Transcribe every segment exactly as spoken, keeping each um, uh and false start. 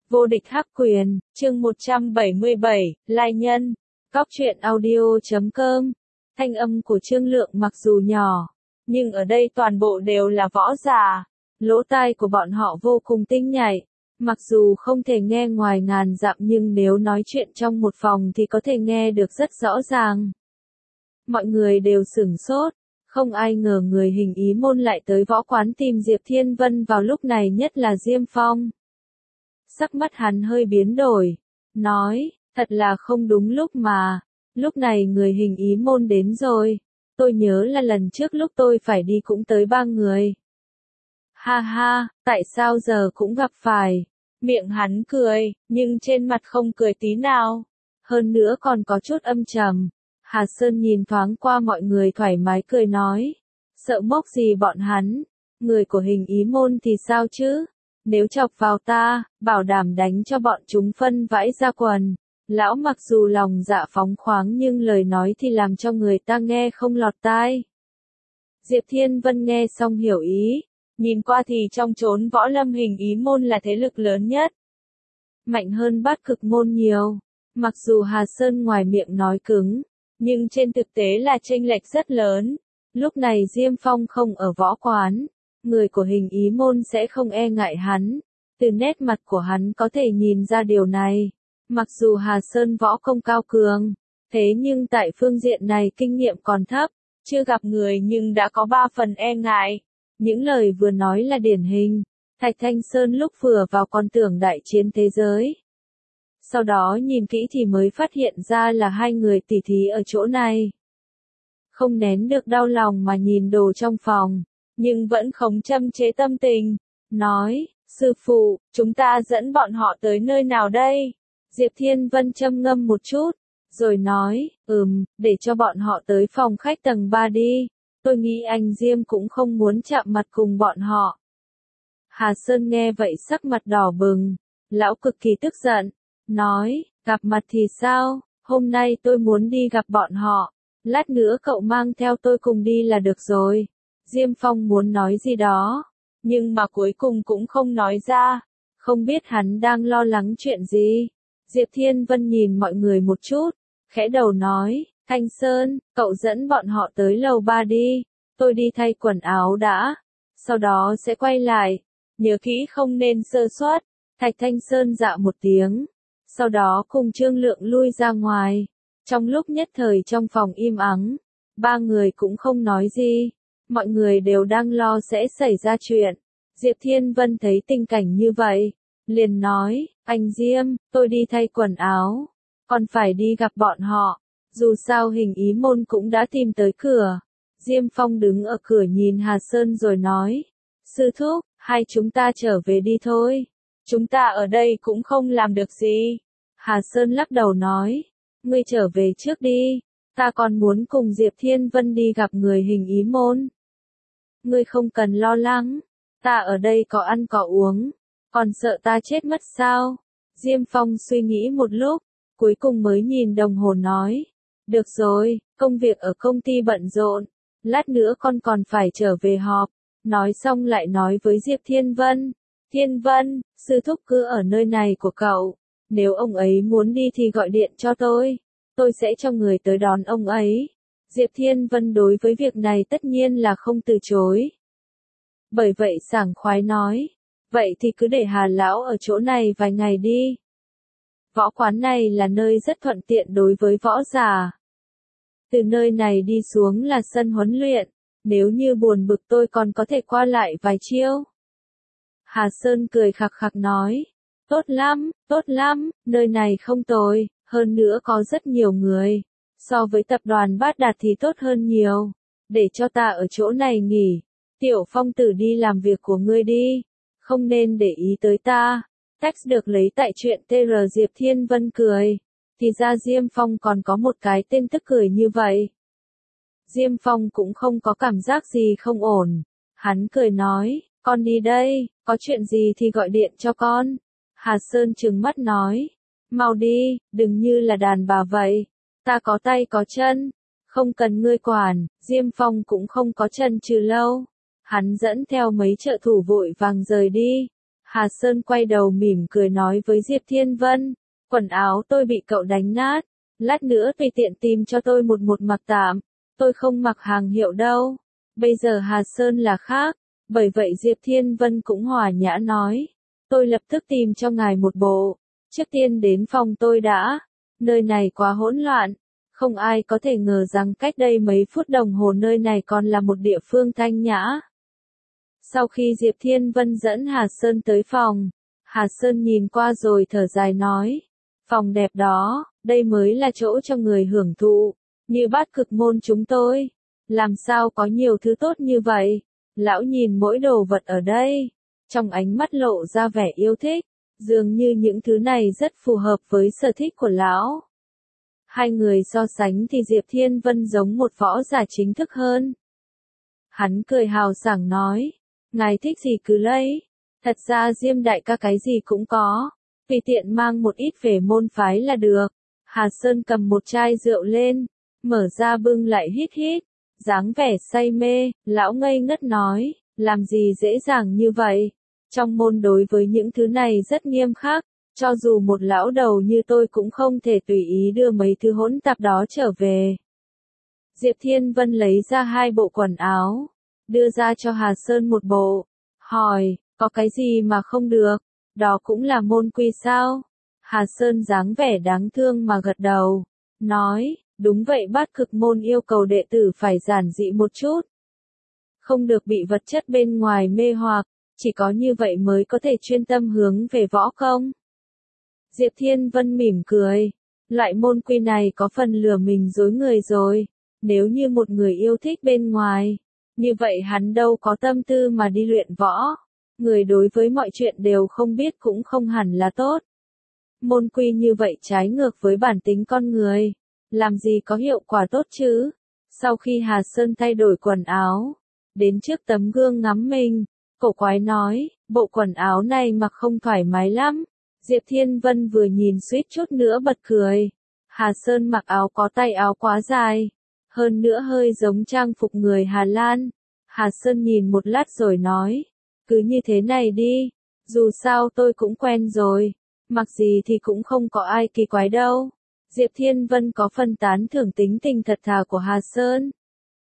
Vô địch hắc quyền, chương một trăm bảy mươi bảy, Lai Nhân, Cóc truyện audio chấm com. Thanh âm của Trương Lượng mặc dù nhỏ, nhưng ở đây toàn bộ đều là võ giả. Lỗ tai của bọn họ vô cùng tinh nhạy. Mặc dù không thể nghe ngoài ngàn dặm nhưng nếu nói chuyện trong một phòng thì có thể nghe được rất rõ ràng. Mọi người đều sửng sốt. Không ai ngờ người hình ý môn lại tới võ quán tìm Diệp Thiên Vân vào lúc này, nhất là Diêm Phong. Sắc mắt hắn hơi biến đổi, nói, thật là không đúng lúc mà, lúc này người hình ý môn đến rồi, tôi nhớ là lần trước lúc tôi phải đi cũng tới ba người. Ha ha, tại sao giờ cũng gặp phải, miệng hắn cười, nhưng trên mặt không cười tí nào, hơn nữa còn có chút âm trầm. Hà Sơn nhìn thoáng qua mọi người thoải mái cười nói, sợ mốc gì bọn hắn, người của hình ý môn thì sao chứ? Nếu chọc vào ta, bảo đảm đánh cho bọn chúng phân vãi ra quần. Lão mặc dù lòng dạ phóng khoáng nhưng lời nói thì làm cho người ta nghe không lọt tai. Diệp Thiên Vân nghe xong hiểu ý, nhìn qua thì trong chốn võ lâm hình ý môn là thế lực lớn nhất. Mạnh hơn Bát Cực môn nhiều, mặc dù Hà Sơn ngoài miệng nói cứng, nhưng trên thực tế là chênh lệch rất lớn. Lúc này Diêm Phong không ở võ quán. Người của hình ý môn sẽ không e ngại hắn, từ nét mặt của hắn có thể nhìn ra điều này. Mặc dù Hà Sơn võ công cao cường, thế nhưng tại phương diện này kinh nghiệm còn thấp, chưa gặp người nhưng đã có ba phần e ngại. Những lời vừa nói là điển hình, Thạch Thanh Sơn lúc vừa vào còn tưởng đại chiến thế giới. Sau đó nhìn kỹ thì mới phát hiện ra là hai người tỉ thí ở chỗ này. Không nén được đau lòng mà nhìn đồ trong phòng, nhưng vẫn không châm chế tâm tình, nói, sư phụ, chúng ta dẫn bọn họ tới nơi nào đây? Diệp Thiên Vân châm ngâm một chút, rồi nói, ừm, để cho bọn họ tới phòng khách tầng ba đi, tôi nghĩ anh Diêm cũng không muốn chạm mặt cùng bọn họ. Hà Sơn nghe vậy sắc mặt đỏ bừng, lão cực kỳ tức giận, nói, gặp mặt thì sao, hôm nay tôi muốn đi gặp bọn họ, lát nữa cậu mang theo tôi cùng đi là được rồi. Diêm Phong muốn nói gì đó, nhưng mà cuối cùng cũng không nói ra, không biết hắn đang lo lắng chuyện gì. Diệp Thiên Vân nhìn mọi người một chút, khẽ đầu nói, Thanh Sơn, cậu dẫn bọn họ tới lầu ba đi, tôi đi thay quần áo đã, sau đó sẽ quay lại, nhớ kỹ không nên sơ suất. Thạch Thanh Sơn dạ một tiếng, sau đó cùng Trương Lượng lui ra ngoài. Trong lúc nhất thời trong phòng im ắng, ba người cũng không nói gì. Mọi người đều đang lo sẽ xảy ra chuyện. Diệp Thiên Vân thấy tình cảnh như vậy, liền nói, anh Diêm, tôi đi thay quần áo, còn phải đi gặp bọn họ, dù sao hình ý môn cũng đã tìm tới cửa. Diêm Phong đứng ở cửa nhìn Hà Sơn rồi nói, sư thúc, hai chúng ta trở về đi thôi, chúng ta ở đây cũng không làm được gì. Hà Sơn lắc đầu nói, ngươi trở về trước đi, ta còn muốn cùng Diệp Thiên Vân đi gặp người hình ý môn. Ngươi không cần lo lắng, ta ở đây có ăn có uống, còn sợ ta chết mất sao? Diêm Phong suy nghĩ một lúc, cuối cùng mới nhìn đồng hồ nói, được rồi, công việc ở công ty bận rộn, lát nữa con còn phải trở về họp. Nói xong lại nói với Diệp Thiên Vân, Thiên Vân, sư thúc cứ ở nơi này của cậu, nếu ông ấy muốn đi thì gọi điện cho tôi, tôi sẽ cho người tới đón ông ấy. Diệp Thiên Vân đối với việc này tất nhiên là không từ chối. Bởi vậy sảng khoái nói, vậy thì cứ để Hà Lão ở chỗ này vài ngày đi. Võ quán này là nơi rất thuận tiện đối với võ giả. Từ nơi này đi xuống là sân huấn luyện, nếu như buồn bực tôi còn có thể qua lại vài chiêu. Hà Sơn cười khặc khặc nói, tốt lắm, tốt lắm, nơi này không tồi, hơn nữa có rất nhiều người. So với tập đoàn Bát Đạt thì tốt hơn nhiều. Để cho ta ở chỗ này nghỉ. Tiểu Phong tử đi làm việc của ngươi đi. Không nên để ý tới ta. Text được lấy tại truyện tê rờ. Diệp Thiên Vân cười. Thì ra Diêm Phong còn có một cái tên tức cười như vậy. Diêm Phong cũng không có cảm giác gì không ổn. Hắn cười nói, con đi đây, có chuyện gì thì gọi điện cho con. Hà Sơn trừng mắt nói, mau đi, đừng như là đàn bà vậy. Ta có tay có chân, không cần ngươi quản. Diêm Phong cũng không có chân trừ lâu. Hắn dẫn theo mấy trợ thủ vội vàng rời đi. Hà Sơn quay đầu mỉm cười nói với Diệp Thiên Vân, quần áo tôi bị cậu đánh nát, lát nữa tùy tiện tìm cho tôi một một mặc tạm, tôi không mặc hàng hiệu đâu. Bây giờ Hà Sơn là khác, bởi vậy Diệp Thiên Vân cũng hòa nhã nói, tôi lập tức tìm cho ngài một bộ, trước tiên đến phòng tôi đã, nơi này quá hỗn loạn, không ai có thể ngờ rằng cách đây mấy phút đồng hồ nơi này còn là một địa phương thanh nhã. Sau khi Diệp Thiên Vân dẫn Hà Sơn tới phòng, Hà Sơn nhìn qua rồi thở dài nói, phòng đẹp đó, đây mới là chỗ cho người hưởng thụ, như Bát Cực Môn chúng tôi, làm sao có nhiều thứ tốt như vậy, lão nhìn mỗi đồ vật ở đây, trong ánh mắt lộ ra vẻ yêu thích, dường như những thứ này rất phù hợp với sở thích của lão. Hai người so sánh thì Diệp Thiên Vân giống một võ giả chính thức hơn. Hắn cười hào sảng nói, ngài thích gì cứ lấy, thật ra Diêm đại ca cái gì cũng có, tùy tiện mang một ít về môn phái là được. Hà Sơn cầm một chai rượu lên, mở ra bưng lại hít hít, dáng vẻ say mê, lão ngây ngất nói, làm gì dễ dàng như vậy, trong môn đối với những thứ này rất nghiêm khắc, cho dù một lão đầu như tôi cũng không thể tùy ý đưa mấy thứ hỗn tạp đó trở về. Diệp Thiên Vân lấy ra hai bộ quần áo, đưa ra cho Hà Sơn một bộ, hỏi, có cái gì mà không được, đó cũng là môn quy sao? Hà Sơn dáng vẻ đáng thương mà gật đầu, nói, đúng vậy Bát Cực Môn yêu cầu đệ tử phải giản dị một chút. Không được bị vật chất bên ngoài mê hoặc, chỉ có như vậy mới có thể chuyên tâm hướng về võ công. Diệp Thiên Vân mỉm cười, loại môn quy này có phần lừa mình dối người rồi, nếu như một người yêu thích bên ngoài, như vậy hắn đâu có tâm tư mà đi luyện võ, người đối với mọi chuyện đều không biết cũng không hẳn là tốt. Môn quy như vậy trái ngược với bản tính con người, làm gì có hiệu quả tốt chứ? Sau khi Hà Sơn thay đổi quần áo, đến trước tấm gương ngắm mình, cổ quái nói, bộ quần áo này mặc không thoải mái lắm. Diệp Thiên Vân vừa nhìn suýt chút nữa bật cười. Hà Sơn mặc áo có tay áo quá dài, hơn nữa hơi giống trang phục người Hà Lan. Hà Sơn nhìn một lát rồi nói, cứ như thế này đi, dù sao tôi cũng quen rồi, mặc gì thì cũng không có ai kỳ quái đâu. Diệp Thiên Vân có phần tán thưởng tính tình thật thà của Hà Sơn.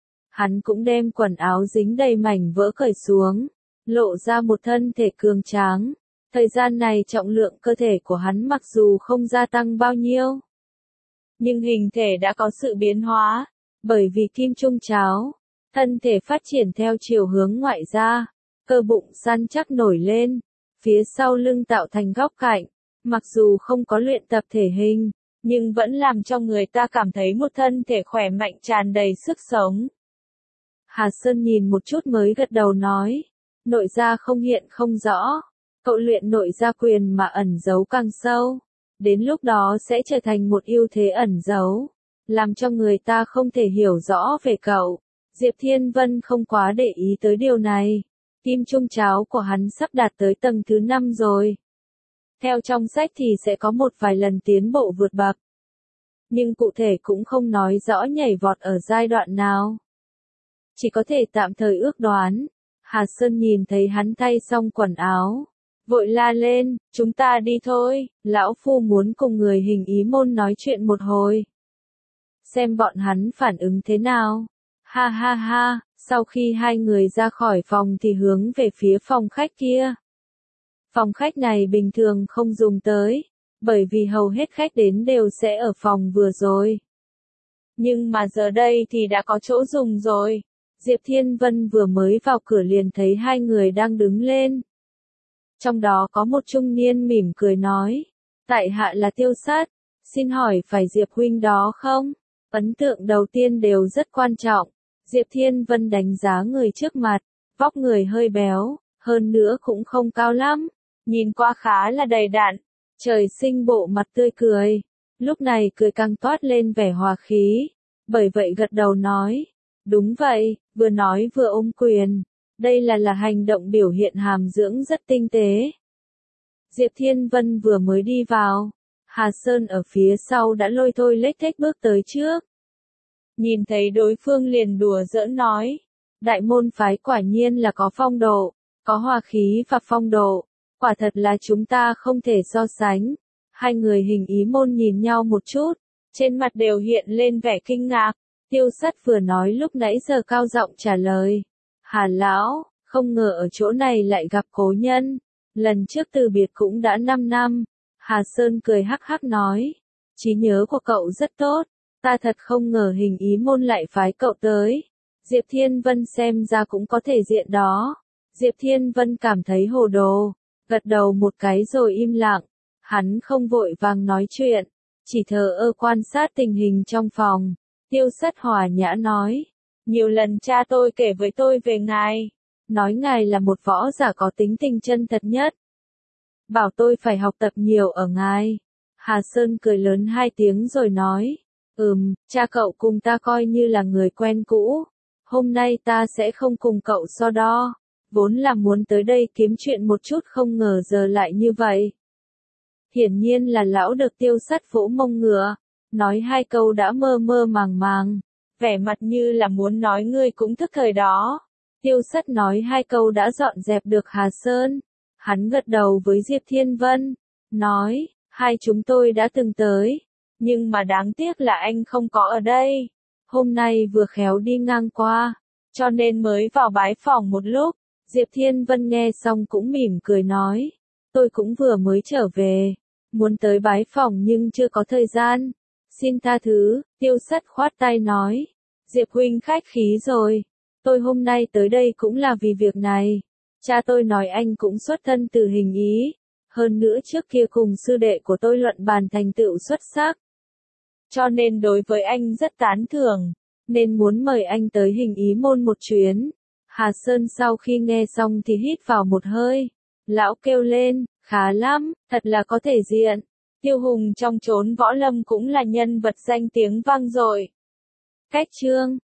Hắn cũng đem quần áo dính đầy mảnh vỡ cởi xuống, lộ ra một thân thể cường tráng. Thời gian này trọng lượng cơ thể của hắn mặc dù không gia tăng bao nhiêu, nhưng hình thể đã có sự biến hóa, bởi vì kim trung cháo, thân thể phát triển theo chiều hướng ngoại ra, cơ bụng săn chắc nổi lên, phía sau lưng tạo thành góc cạnh, mặc dù không có luyện tập thể hình, nhưng vẫn làm cho người ta cảm thấy một thân thể khỏe mạnh tràn đầy sức sống. Hà Sơn nhìn một chút mới gật đầu nói, nội gia không hiện không rõ. Cậu luyện nội gia quyền mà ẩn giấu càng sâu, đến lúc đó sẽ trở thành một ưu thế ẩn giấu, làm cho người ta không thể hiểu rõ về cậu. Diệp Thiên Vân không quá để ý tới điều này, kim trung cháo của hắn sắp đạt tới tầng thứ năm rồi. Theo trong sách thì sẽ có một vài lần tiến bộ vượt bậc, nhưng cụ thể cũng không nói rõ nhảy vọt ở giai đoạn nào. Chỉ có thể tạm thời ước đoán. Hà Sơn nhìn thấy hắn thay xong quần áo, vội la lên, chúng ta đi thôi, lão phu muốn cùng người hình ý môn nói chuyện một hồi. Xem bọn hắn phản ứng thế nào. Ha ha ha, sau khi hai người ra khỏi phòng thì hướng về phía phòng khách kia. Phòng khách này bình thường không dùng tới, bởi vì hầu hết khách đến đều sẽ ở phòng vừa rồi. Nhưng mà giờ đây thì đã có chỗ dùng rồi. Diệp Thiên Vân vừa mới vào cửa liền thấy hai người đang đứng lên. Trong đó có một trung niên mỉm cười nói, tại hạ là Tiêu Sát, xin hỏi phải Diệp huynh đó không? Ấn tượng đầu tiên đều rất quan trọng. Diệp Thiên Vân đánh giá người trước mặt, vóc người hơi béo, hơn nữa cũng không cao lắm, nhìn qua khá là đầy đặn, trời sinh bộ mặt tươi cười, lúc này cười càng toát lên vẻ hòa khí, bởi vậy gật đầu nói, đúng vậy, vừa nói vừa ôm quyền, đây là là hành động biểu hiện hàm dưỡng rất tinh tế. Diệp Thiên Vân vừa mới đi vào, Hà Sơn ở phía sau đã lôi thôi lếch thếch bước tới trước. Nhìn thấy đối phương liền đùa giỡn nói, đại môn phái quả nhiên là có phong độ, có hòa khí và phong độ, Quả thật là chúng ta không thể so sánh. Hai người hình ý môn nhìn nhau một chút, trên mặt đều hiện lên vẻ kinh ngạc. Tiêu Sắt vừa nói lúc nãy giờ cao giọng trả lời. Hà lão, không ngờ ở chỗ này lại gặp cố nhân. Lần trước từ biệt cũng đã năm năm. Hà Sơn cười hắc hắc nói. Trí nhớ của cậu rất tốt. Ta thật không ngờ hình ý môn lại phái cậu tới. Diệp Thiên Vân xem ra cũng có thể diện đó. Diệp Thiên Vân cảm thấy hồ đồ, gật đầu một cái rồi im lặng. Hắn không vội vàng nói chuyện, chỉ thờ ơ quan sát tình hình trong phòng. Tiêu Sắt hòa nhã nói. Nhiều lần cha tôi kể với tôi về ngài. Nói ngài là một võ giả có tính tình chân thật nhất. Bảo tôi phải học tập nhiều ở ngài. Hà Sơn cười lớn hai tiếng rồi nói. Ừm, cha cậu cùng ta coi như là người quen cũ. Hôm nay ta sẽ không cùng cậu so đo. Vốn là muốn tới đây kiếm chuyện một chút không ngờ giờ lại như vậy. Hiển nhiên là lão được Tiêu Sắt vỗ mông ngựa. Nói hai câu đã mơ mơ màng màng. Vẻ mặt như là muốn nói ngươi cũng thức thời đó. Tiêu Sắt nói hai câu đã dọn dẹp được Hà Sơn. Hắn gật đầu với Diệp Thiên Vân. Nói, hai chúng tôi đã từng tới. Nhưng mà đáng tiếc là anh không có ở đây. Hôm nay vừa khéo đi ngang qua. Cho nên mới vào bái phòng một lúc. Diệp Thiên Vân nghe xong cũng mỉm cười nói. Tôi cũng vừa mới trở về. Muốn tới bái phòng nhưng chưa có thời gian. Xin tha thứ, Tiêu Sắt khoát tay nói. Diệp huynh khách khí rồi. Tôi hôm nay tới đây cũng là vì việc này. Cha tôi nói anh cũng xuất thân từ hình ý. Hơn nữa trước kia cùng sư đệ của tôi luận bàn thành tựu xuất sắc. Cho nên đối với anh rất tán thưởng. Nên muốn mời anh tới hình ý môn một chuyến. Hà Sơn sau khi nghe xong thì hít vào một hơi. Lão kêu lên, khá lắm, thật là có thể diện. Tiêu Hùng trong chốn võ lâm cũng là nhân vật danh tiếng vang dội. Cách chương